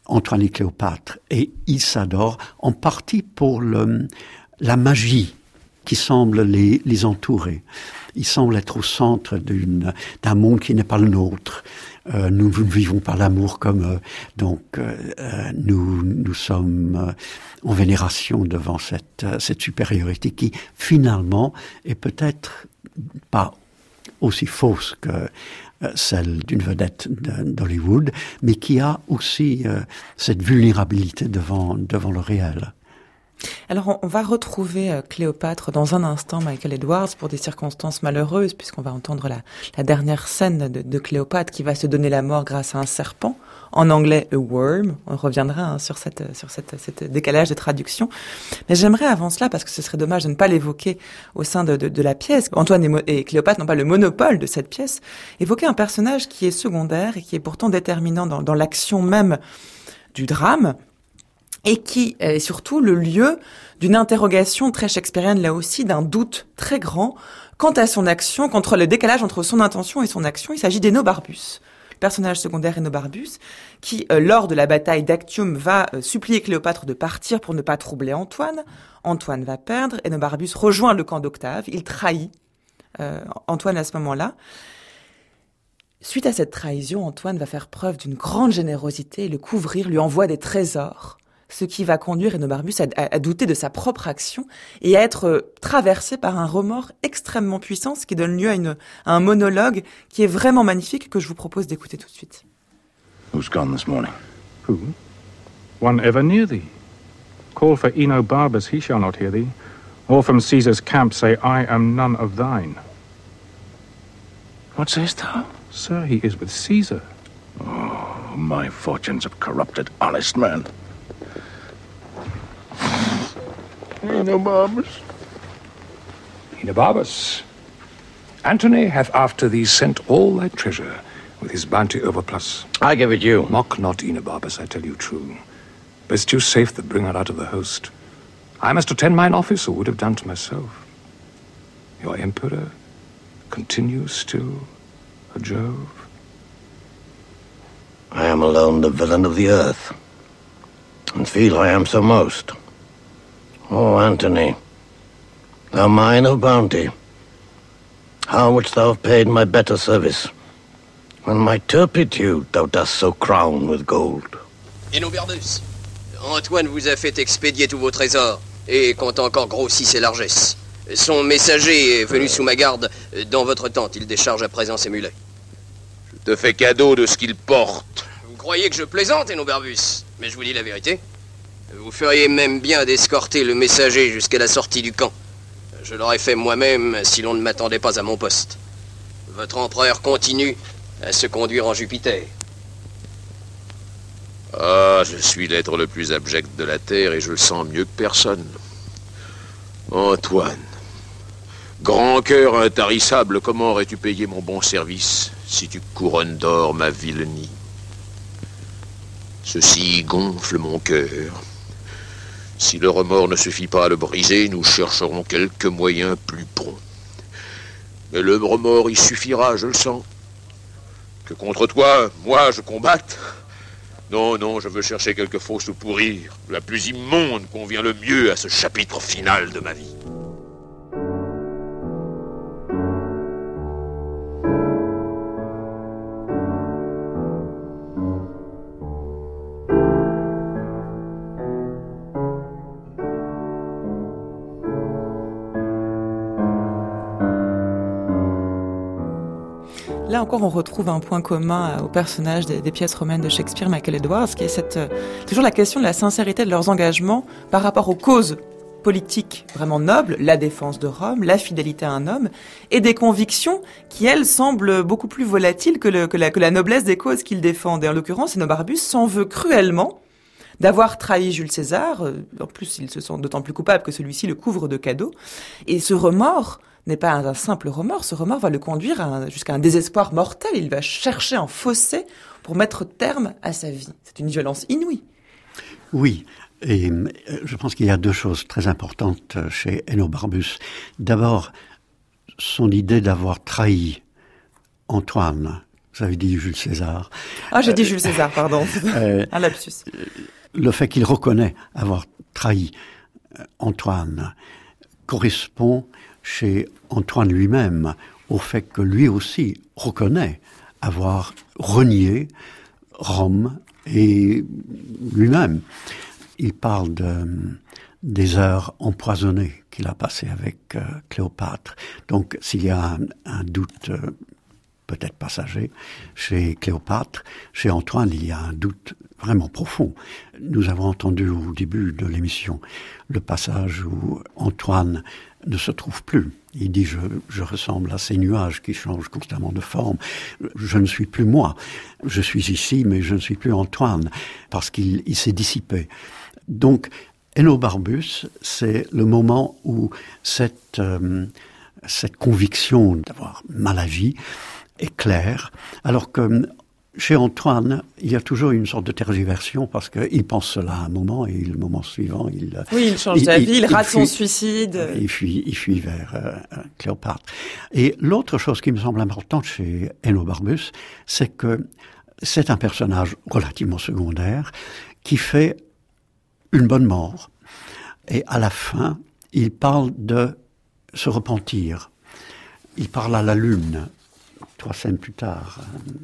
Antoine et Cléopâtre, et ils s'adorent en partie pour la magie qui semble les entourer. Ils semblent être au centre d'un monde qui n'est pas le nôtre. Nous ne vivons pas l'amour comme eux. Donc, nous sommes en vénération devant cette supériorité qui, finalement, est peut-être pas aussi fausse que celle d'une vedette d'Hollywood, mais qui a aussi cette vulnérabilité devant le réel. Alors, on va retrouver Cléopâtre dans un instant, Michael Edwards, pour des circonstances malheureuses, puisqu'on va entendre la dernière scène de Cléopâtre qui va se donner la mort grâce à un serpent. En anglais, a worm. On reviendra sur cette décalage de traduction. Mais j'aimerais avant cela, parce que ce serait dommage de ne pas l'évoquer au sein de la pièce. Antoine et Cléopâtre n'ont pas le monopole de cette pièce. Évoquer un personnage qui est secondaire et qui est pourtant déterminant dans l'action même du drame, et qui est surtout le lieu d'une interrogation très shakespearienne, là aussi, d'un doute très grand quant à son action, contre le décalage entre son intention et son action. Il s'agit d'Énobarbus, le personnage secondaire Énobarbus, qui, lors de la bataille d'Actium, va supplier Cléopâtre de partir pour ne pas troubler Antoine. Antoine va perdre, Énobarbus rejoint le camp d'Octave, il trahit Antoine à ce moment-là. Suite à cette trahison, Antoine va faire preuve d'une grande générosité, le couvrir, lui envoie des trésors, ce qui va conduire Énobarbus à douter de sa propre action et à être traversé par un remords extrêmement puissant, ce qui donne lieu à un monologue qui est vraiment magnifique, que je vous propose d'écouter tout de suite. Who's gone this morning? Who? One ever near thee. Call for Enobarbus, he shall not hear thee. Or from Caesar's camp say, I am none of thine. What sayest thou? Sir, he is with Caesar. Oh, my fortunes have corrupted honest men. Enobarbus. Enobarbus, Antony hath after thee sent all thy treasure, with his bounty overplus. I give it you. Mock not Enobarbus, I tell you true. Best you safe that bring her out of the host. I must attend mine office, or would have done to myself. Your emperor continues still a Jove. I am alone the villain of the earth, and feel I am so most. Oh, Antony, thou mine of bounty, how wouldst thou have paid my better service, when my turpitude thou dost so crown with gold? Énobarbus, Antoine vous a fait expédier tous vos trésors, et compte encore grossir ses largesses. Son messager est venu sous ma garde dans votre tente, il décharge à présent ses mulets. Je te fais cadeau de ce qu'il porte. Vous croyez que je plaisante, Énobarbus? Mais je vous dis la vérité. Vous feriez même bien d'escorter le messager jusqu'à la sortie du camp. Je l'aurais fait moi-même si l'on ne m'attendait pas à mon poste. Votre empereur continue à se conduire en Jupiter. Ah, je suis l'être le plus abject de la terre et je le sens mieux que personne. Antoine, grand cœur intarissable, comment aurais-tu payé mon bon service si tu couronnes d'or ma vilenie? Ceci gonfle mon cœur. Si le remords ne suffit pas à le briser, nous chercherons quelques moyens plus prompts. Mais le remords y suffira, je le sens. Que contre toi, moi, je combatte. Non, non, je veux chercher quelque fausse pourrir. La plus immonde convient le mieux à ce chapitre final de ma vie. Là encore, on retrouve un point commun au personnage des pièces romaines de Shakespeare, Michael Edwards, qui est toujours la question de la sincérité de leurs engagements par rapport aux causes politiques vraiment nobles, la défense de Rome, la fidélité à un homme, et des convictions qui, elles, semblent beaucoup plus volatiles que la noblesse des causes qu'ils défendent. Et en l'occurrence, Énobarbus s'en veut cruellement d'avoir trahi Jules César. En plus, il se sent d'autant plus coupable que celui-ci le couvre de cadeaux. Et ce remords n'est pas un simple remords, ce remords va le conduire jusqu'à un désespoir mortel. Il va chercher un fossé pour mettre terme à sa vie. C'est une violence inouïe. Oui, et je pense qu'il y a deux choses très importantes chez Énobarbus. D'abord, son idée d'avoir trahi Antoine, Vous avez dit Jules César. Ah, j'ai dit Jules César, pardon. Un lapsus. Le fait qu'il reconnaît avoir trahi Antoine correspond chez Antoine lui-même au fait que lui aussi reconnaît avoir renié Rome et lui-même. Il parle des heures empoisonnées qu'il a passées avec Cléopâtre. Donc, s'il y a un doute peut-être passager chez Cléopâtre, chez Antoine, il y a un doute vraiment profond. Nous avons entendu au début de l'émission le passage où Antoine ne se trouve plus. Il dit je ressemble à ces nuages qui changent constamment de forme. Je ne suis plus moi. Je suis ici, mais je ne suis plus Antoine, parce qu'il s'est dissipé. Donc, Enobarbus, c'est le moment où cette conviction d'avoir mal agi est claire, alors que chez Antoine, il y a toujours une sorte de tergiversion parce qu'il pense cela à un moment et le moment suivant, il change d'avis, il rate son suicide. Il fuit vers Cléopâtre. Et l'autre chose qui me semble importante chez Enobarbus, c'est que c'est un personnage relativement secondaire qui fait une bonne mort. Et à la fin, il parle de se repentir. Il parle à la lune, 3 scènes plus tard,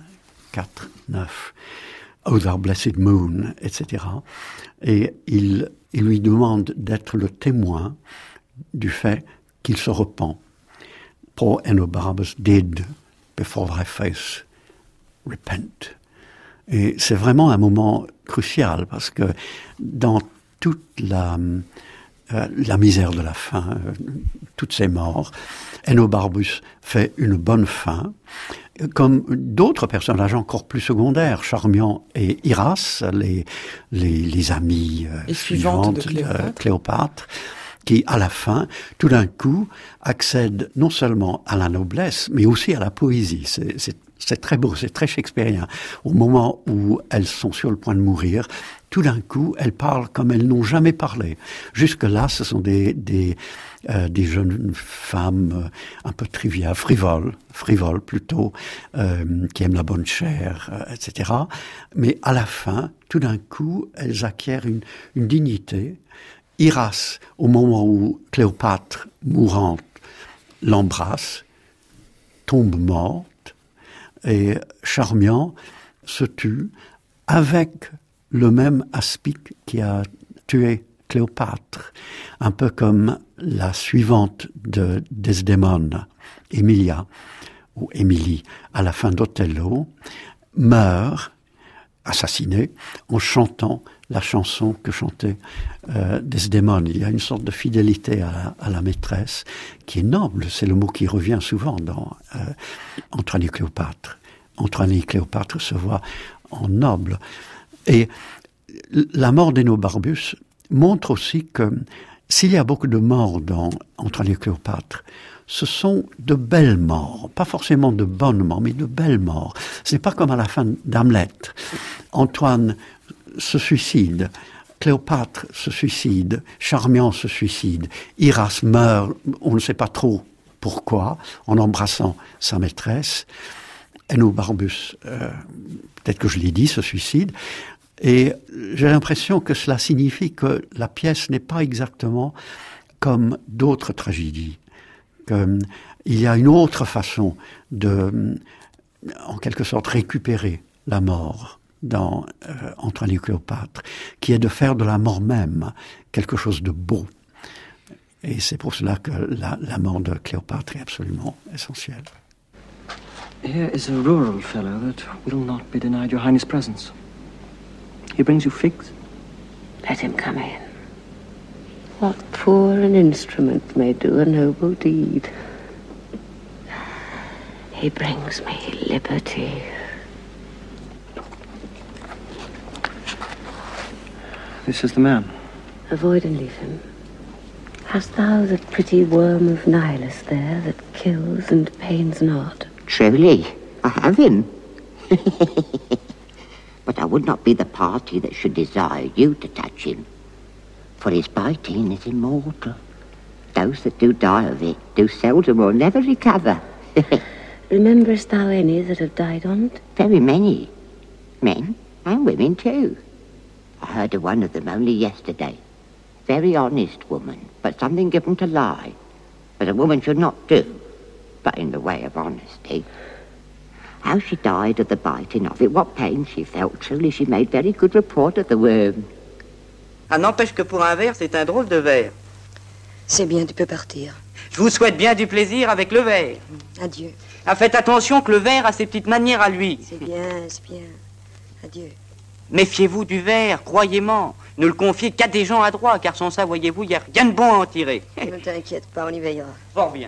4, 9, Oh thou blessed moon, etc. Et il lui demande d'être le témoin du fait qu'il se repent. Poor Enobarbus did, before thy face, repent. Et c'est vraiment un moment crucial parce que dans toute la misère de la fin, toutes ces morts, Enobarbus fait une bonne fin, comme d'autres personnages encore plus secondaires, Charmian et Iras, les amis suivantes de Cléopâtre, qui, à la fin, tout d'un coup, accèdent non seulement à la noblesse, mais aussi à la poésie. C'est très beau, c'est très shakespearien. Au moment où elles sont sur le point de mourir, tout d'un coup, elles parlent comme elles n'ont jamais parlé. Jusque-là, ce sont des jeunes femmes un peu triviales, frivoles plutôt, qui aiment la bonne chair, etc. Mais à la fin, tout d'un coup, elles acquièrent une dignité. Iras, au moment où Cléopâtre, mourante, l'embrasse, tombe morte, et Charmian se tue avec le même aspic qui a tué Cléopâtre, un peu comme la suivante de Desdémone, Emilia, ou Émilie, à la fin d'Othello, meurt, assassinée, en chantant la chanson que chantait Desdémone. Il y a une sorte de fidélité à la maîtresse qui est noble, c'est le mot qui revient souvent dans Antoine et Cléopâtre. Antoine et Cléopâtre se voient en noble. Et la mort d'Enobarbus montre aussi que s'il y a beaucoup de morts dans Antoine et Cléopâtre, ce sont de belles morts, pas forcément de bonnes morts, mais de belles morts. Ce n'est pas comme à la fin d'Hamlet. Antoine se suicide, Cléopâtre se suicide, Charmian se suicide, Iras meurt, on ne sait pas trop pourquoi, en embrassant sa maîtresse. Enobarbus, peut-être que je l'ai dit, se suicide. Et j'ai l'impression que cela signifie que la pièce n'est pas exactement comme d'autres tragédies. Qu'il y a une autre façon de, en quelque sorte, récupérer la mort dans Antoine et Cléopâtre, qui est de faire de la mort même quelque chose de beau. Et c'est pour cela que la mort de Cléopâtre est absolument essentielle. Here is a rural fellow that will not be denied your Highness' presence. He brings you figs. Let him come in. What poor an instrument may do a noble deed. He brings me liberty. This is the man. Avoid and leave him. Hast thou the pretty worm of Nihilus there that kills and pains not? Truly, I have him. But I would not be the party that should desire you to touch him. For his biting is immortal. Those that do die of it do seldom or never recover. Rememberest thou any that have died on't? Very many. Men and women too. I heard of one of them only yesterday. Very honest woman, but something given to lie, as a woman should not do, but in the way of honesty. How she died of the biting of it, what pain she felt. Truly she made very good report of the worm. Ah, n'empêche que pour un verre, c'est un drôle de verre. C'est bien, tu peux partir. Je vous souhaite bien du plaisir avec le verre. Adieu. Ah, faites attention que le verre a ses petites manières à lui. C'est bien, c'est bien. Adieu. Méfiez-vous du verre, croyez-moi. Ne le confiez qu'à des gens adroits, car sans ça, voyez-vous, il n'y a rien de bon à en tirer. Ne t'inquiète pas, on y veillera. Fort bien.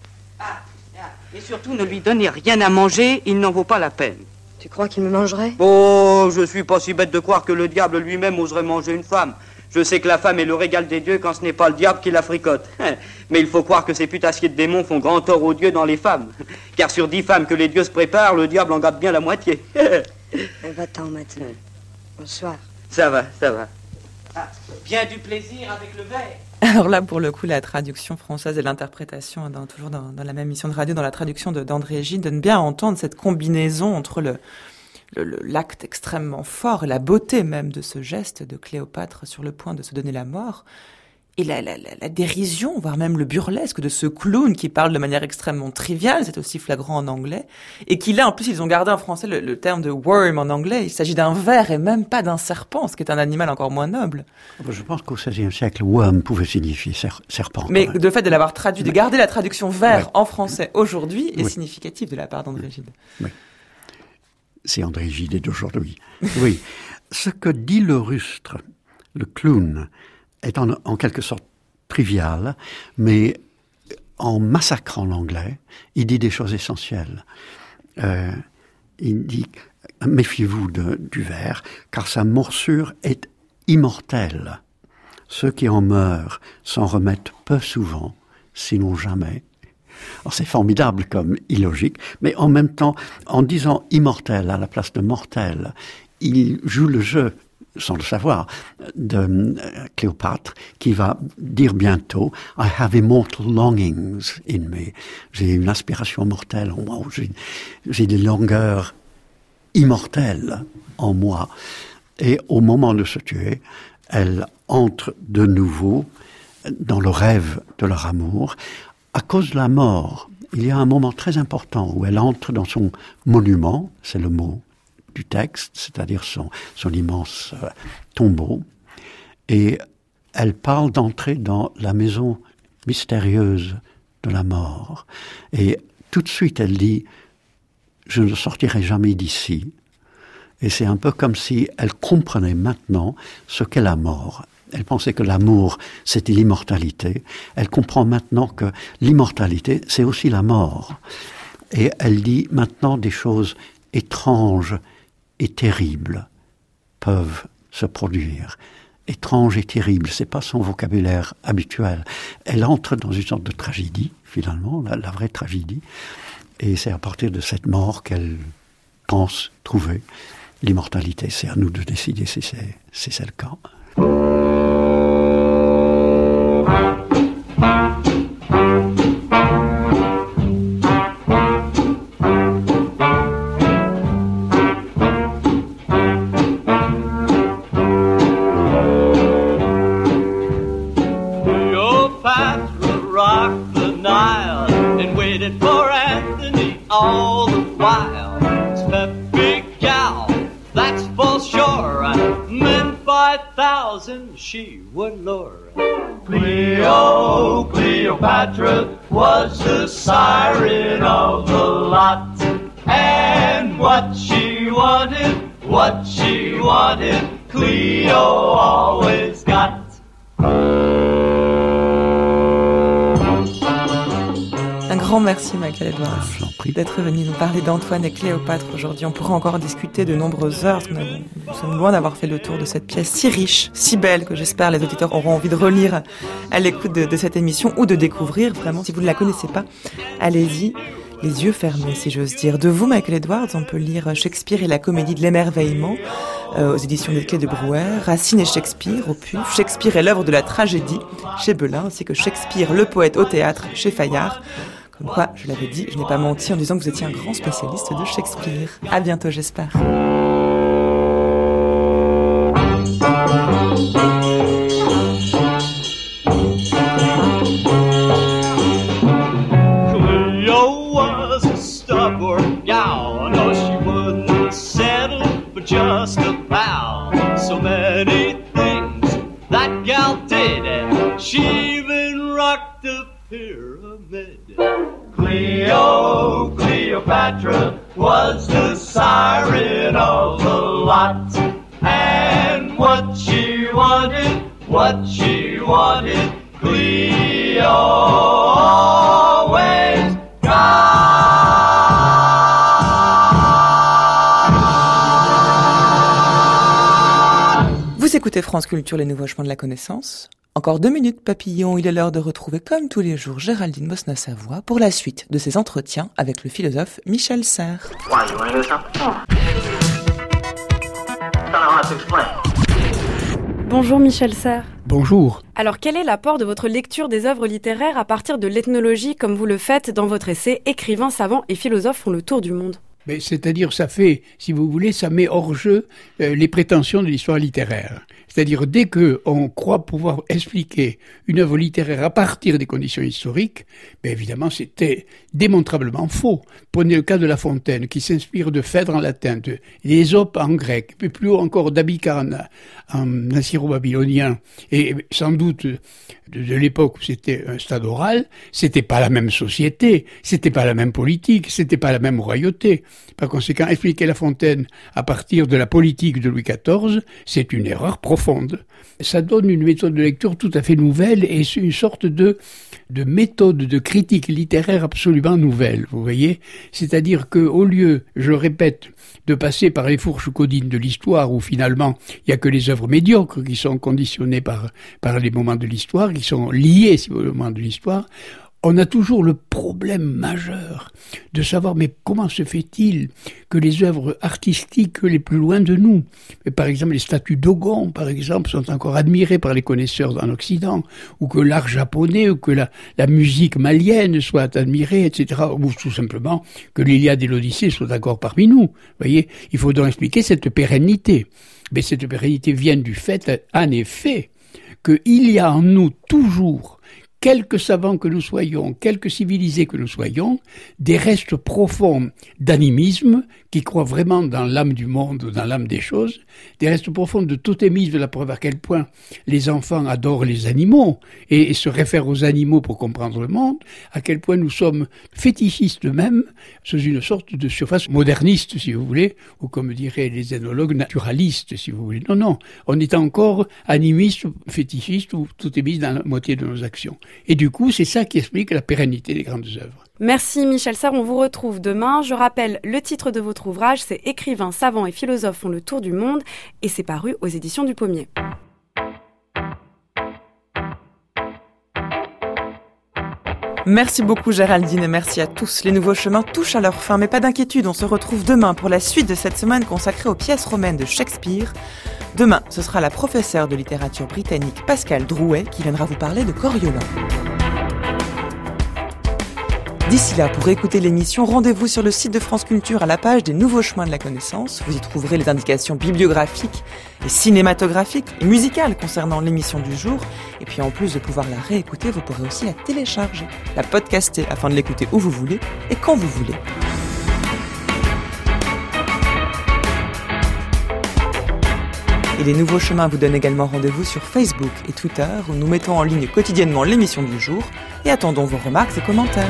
Et surtout, ne lui donnez rien à manger, il n'en vaut pas la peine. Tu crois qu'il me mangerait? Oh, je suis pas si bête de croire que le diable lui-même oserait manger une femme. Je sais que la femme est le régal des dieux quand ce n'est pas le diable qui la fricote. Mais il faut croire que ces putassiers de démons font grand tort aux dieux dans les femmes. Car sur 10 femmes que les dieux se préparent, le diable en gâte bien la moitié. Va-t'en maintenant. Bonsoir. Ça va, ça va. Ah, bien du plaisir avec le verre. Alors là, pour le coup, la traduction française et l'interprétation, toujours dans la même émission de radio, dans la traduction d'André Gide, donne bien à entendre cette combinaison entre l'acte extrêmement fort et la beauté même de ce geste de Cléopâtre sur le point de se donner la mort, et la dérision, voire même le burlesque de ce clown qui parle de manière extrêmement triviale, c'est aussi flagrant en anglais, et qui là, en plus, ils ont gardé en français le terme de worm en anglais. Il s'agit d'un ver et même pas d'un serpent, ce qui est un animal encore moins noble. Je pense qu'au XVIe siècle, worm pouvait signifier serpent. Mais le fait de l'avoir traduit, de garder la traduction ver en français aujourd'hui est significatif de la part d'André Gide. Oui. C'est André Gide d'aujourd'hui. Oui. Ce que dit le rustre, le clown, est en quelque sorte trivial, mais en massacrant l'anglais, il dit des choses essentielles. Il dit « Méfiez-vous du ver, car sa morsure est immortelle. Ceux qui en meurent s'en remettent peu souvent, sinon jamais. » Alors c'est formidable comme illogique, mais en même temps, en disant immortel à la place de mortel, il joue le jeu, sans le savoir, de Cléopâtre, qui va dire bientôt « I have immortal longings in me ». J'ai une aspiration mortelle en moi, j'ai des longueurs immortelles en moi. Et au moment de se tuer, elle entre de nouveau dans le rêve de leur amour. À cause de la mort, il y a un moment très important où elle entre dans son monument, c'est le mot du texte, c'est-à-dire son immense tombeau, et elle parle d'entrer dans la maison mystérieuse de la mort. Et tout de suite, elle dit « Je ne sortirai jamais d'ici ». Et c'est un peu comme si elle comprenait maintenant ce qu'est la mort. Elle pensait que l'amour, c'était l'immortalité. Elle comprend maintenant que l'immortalité, c'est aussi la mort. Et elle dit maintenant des choses étranges et terribles peuvent se produire. Étrange et terrible, c'est pas son vocabulaire habituel. Elle entre dans une sorte de tragédie, finalement, la vraie tragédie. Et c'est à partir de cette mort qu'elle pense trouver l'immortalité. C'est à nous de décider si c'est le cas. All the while, that big gal, that's for sure. Men 5,000 she would lure. Cleopatra was the siren of the lot. And what she wanted, Cleo always got. Un grand merci Michael Edwards d'être venu nous parler d'Antoine et Cléopâtre aujourd'hui. On pourra encore discuter de nombreuses heures. Nous sommes loin d'avoir fait le tour de cette pièce si riche, si belle, que j'espère les auditeurs auront envie de relire à l'écoute de cette émission ou de découvrir. Vraiment, si vous ne la connaissez pas, allez-y, les yeux fermés si j'ose dire. De vous, Michael Edwards, on peut lire Shakespeare et la comédie de l'émerveillement aux éditions des Clés de Brouwer, Racine et Shakespeare au PUF, Shakespeare et l'œuvre de la tragédie chez Belin, ainsi que Shakespeare, le poète au théâtre chez Fayard. Comme quoi, je l'avais dit, je n'ai pas menti en disant que vous étiez un grand spécialiste de Shakespeare. À bientôt, j'espère. Cleo was a stubborn gal. No, she wouldn't settle for just a pal. So many things that gal did, and she even rocked a pyramid. Cleopatra was the siren of the lot. And what she wanted, Cleo always Vous écoutez France Culture, les nouveaux chemins de la connaissance. Encore 2 minutes, papillon, il est l'heure de retrouver comme tous les jours Géraldine Mosna-Savoie pour la suite de ses entretiens avec le philosophe Michel Serres. Bonjour Michel Serres. Bonjour. Alors quel est l'apport de votre lecture des œuvres littéraires à partir de l'ethnologie comme vous le faites dans votre essai « Écrivains, savants et philosophes font le tour du monde » ? Mais c'est-à-dire, ça fait, si vous voulez, ça met hors jeu les prétentions de l'histoire littéraire. C'est-à-dire, dès qu'on croit pouvoir expliquer une œuvre littéraire à partir des conditions historiques, ben évidemment, c'était démontrablement faux. Prenez le cas de La Fontaine, qui s'inspire de Phèdre en latin, d'Ésope en grec, puis plus haut encore d'Abican en assyro-babylonien, et sans doute de l'époque où c'était un stade oral, c'était pas la même société, c'était pas la même politique, c'était pas la même royauté. Par conséquent, expliquer La Fontaine à partir de la politique de Louis XIV, c'est une erreur profonde. Ça donne une méthode de lecture tout à fait nouvelle et une sorte de méthode de critique littéraire absolument nouvelle, vous voyez. C'est-à-dire que, au lieu, je répète, de passer par les fourches codines de l'histoire où finalement il n'y a que les œuvres médiocres qui sont conditionnées par les moments de l'histoire, qui sont liés, si vous voulez, aux moments de l'histoire, on a toujours le problème majeur de savoir mais comment se fait-il que les œuvres artistiques les plus loin de nous, par exemple les statues Dogon par exemple, sont encore admirées par les connaisseurs en Occident, ou que l'art japonais, ou que la musique malienne soit admirée, etc., ou tout simplement que l'Iliade et l'Odyssée soient encore parmi nous. Vous voyez, il faut donc expliquer cette pérennité. Mais cette pérennité vient du fait, en effet, qu'il y a en nous toujours, quelque savants que nous soyons, quelque civilisés que nous soyons, des restes profonds d'animisme qui croient vraiment dans l'âme du monde, dans l'âme des choses, des restes profonds de totémisme, la preuve à quel point les enfants adorent les animaux et se réfèrent aux animaux pour comprendre le monde, à quel point nous sommes fétichistes même, sous une sorte de surface moderniste, si vous voulez, ou comme diraient les ethnologues, naturalistes, si vous voulez. Non, on est encore animiste, fétichiste ou totémiste dans la moitié de nos actions. Et du coup, c'est ça qui explique la pérennité des grandes œuvres. Merci Michel Serres, on vous retrouve demain. Je rappelle, le titre de votre ouvrage, c'est « Écrivains, savants et philosophes font le tour du monde » et c'est paru aux éditions du Pommier. Merci beaucoup Géraldine et merci à tous. Les nouveaux chemins touchent à leur fin, mais pas d'inquiétude, on se retrouve demain pour la suite de cette semaine consacrée aux pièces romaines de Shakespeare. Demain, ce sera la professeure de littérature britannique Pascale Drouet qui viendra vous parler de Coriolan. D'ici là, pour écouter l'émission, rendez-vous sur le site de France Culture à la page des Nouveaux Chemins de la Connaissance. Vous y trouverez les indications bibliographiques et cinématographiques et musicales concernant l'émission du jour. Et puis en plus de pouvoir la réécouter, vous pourrez aussi la télécharger, la podcaster afin de l'écouter où vous voulez et quand vous voulez. Et les Nouveaux Chemins vous donnent également rendez-vous sur Facebook et Twitter où nous mettons en ligne quotidiennement l'émission du jour et attendons vos remarques et commentaires.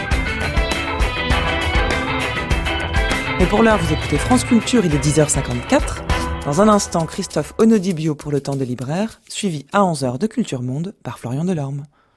Mais pour l'heure, vous écoutez France Culture, il est 10h54. Dans un instant, Christophe Onodibio pour le temps de libraire, suivi à 11h de Culture Monde par Florian Delorme.